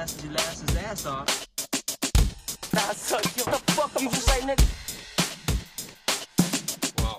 blasted your last ass off. Nah, son, what the fuck you just say, nigga? Wow.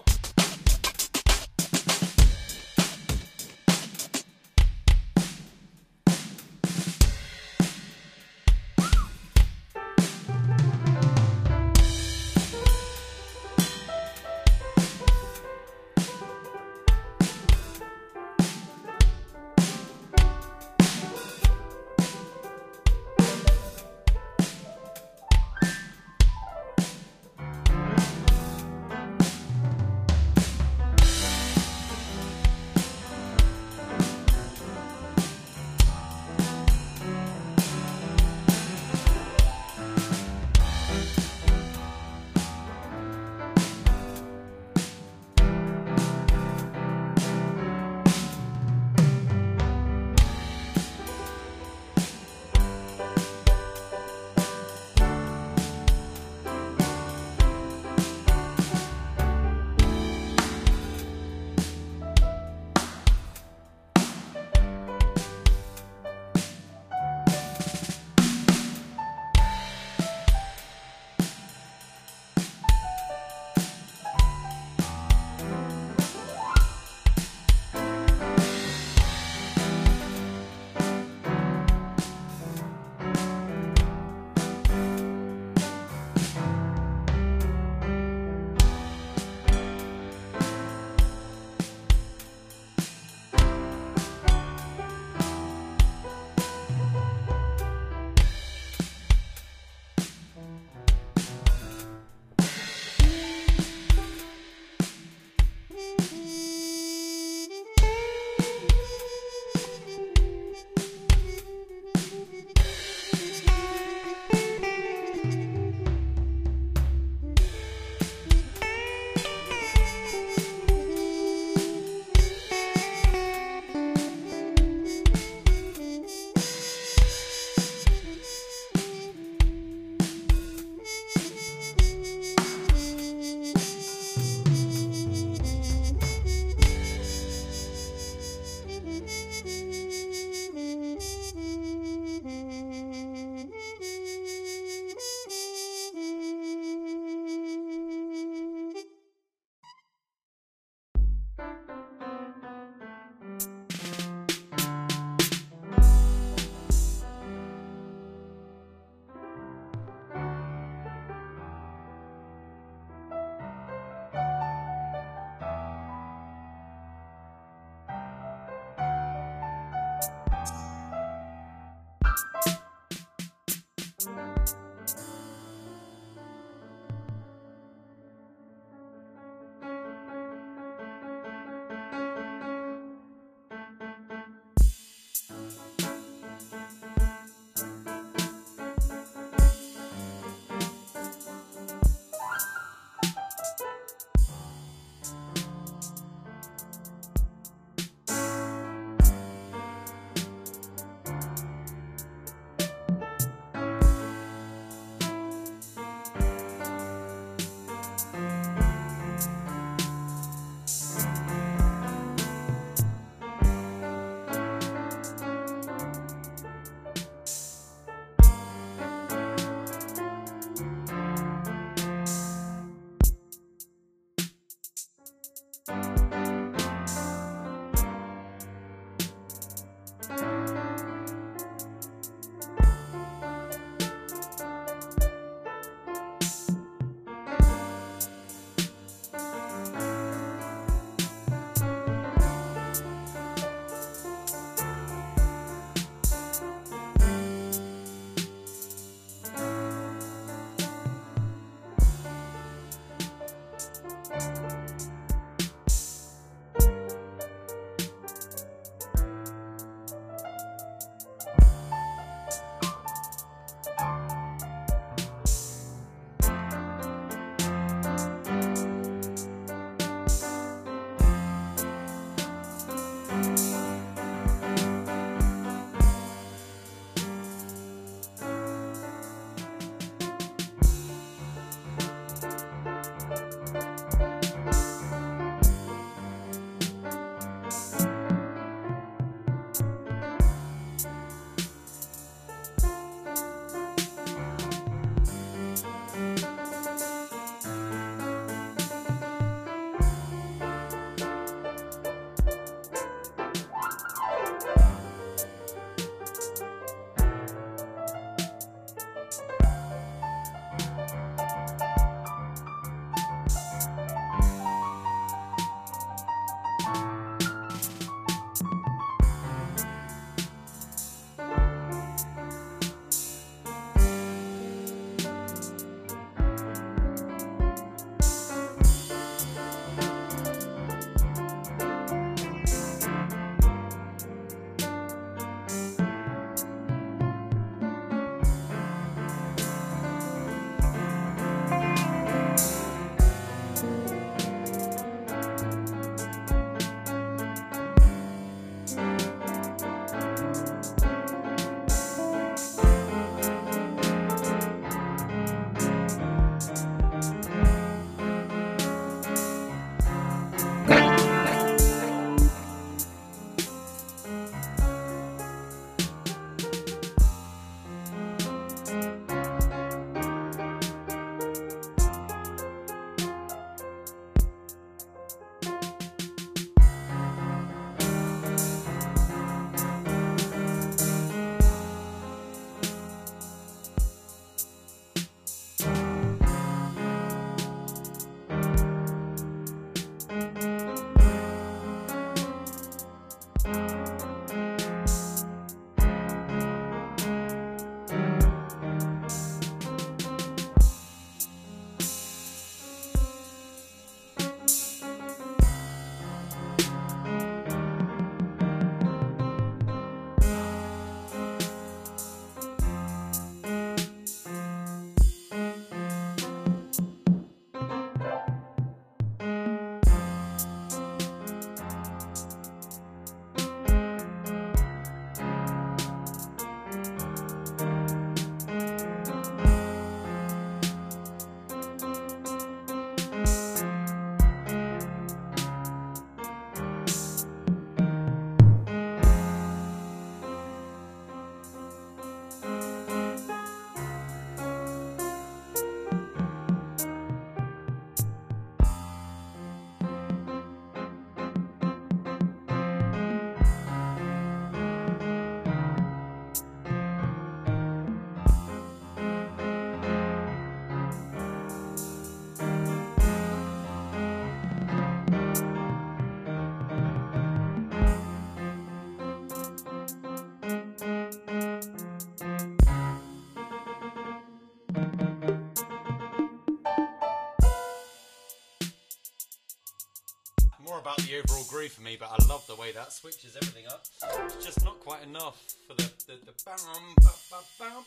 the overall groove for me, but I love the way that switches everything up. It's just not quite enough for the bam, ba, ba, bam.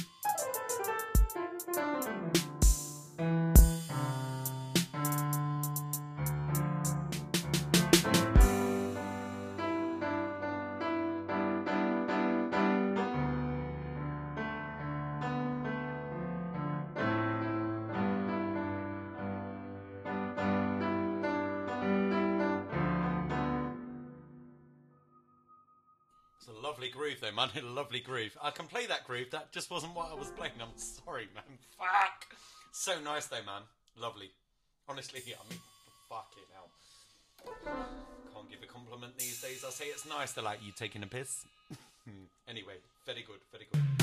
It's a lovely groove though, man. A lovely groove. I can play that groove. That just wasn't what I was playing. I'm sorry, man. Fuck. So nice though, man. Lovely. Honestly, I mean, fucking hell. Can't give a compliment these days. I say it's nice to like you taking a piss. Anyway, very good, very good.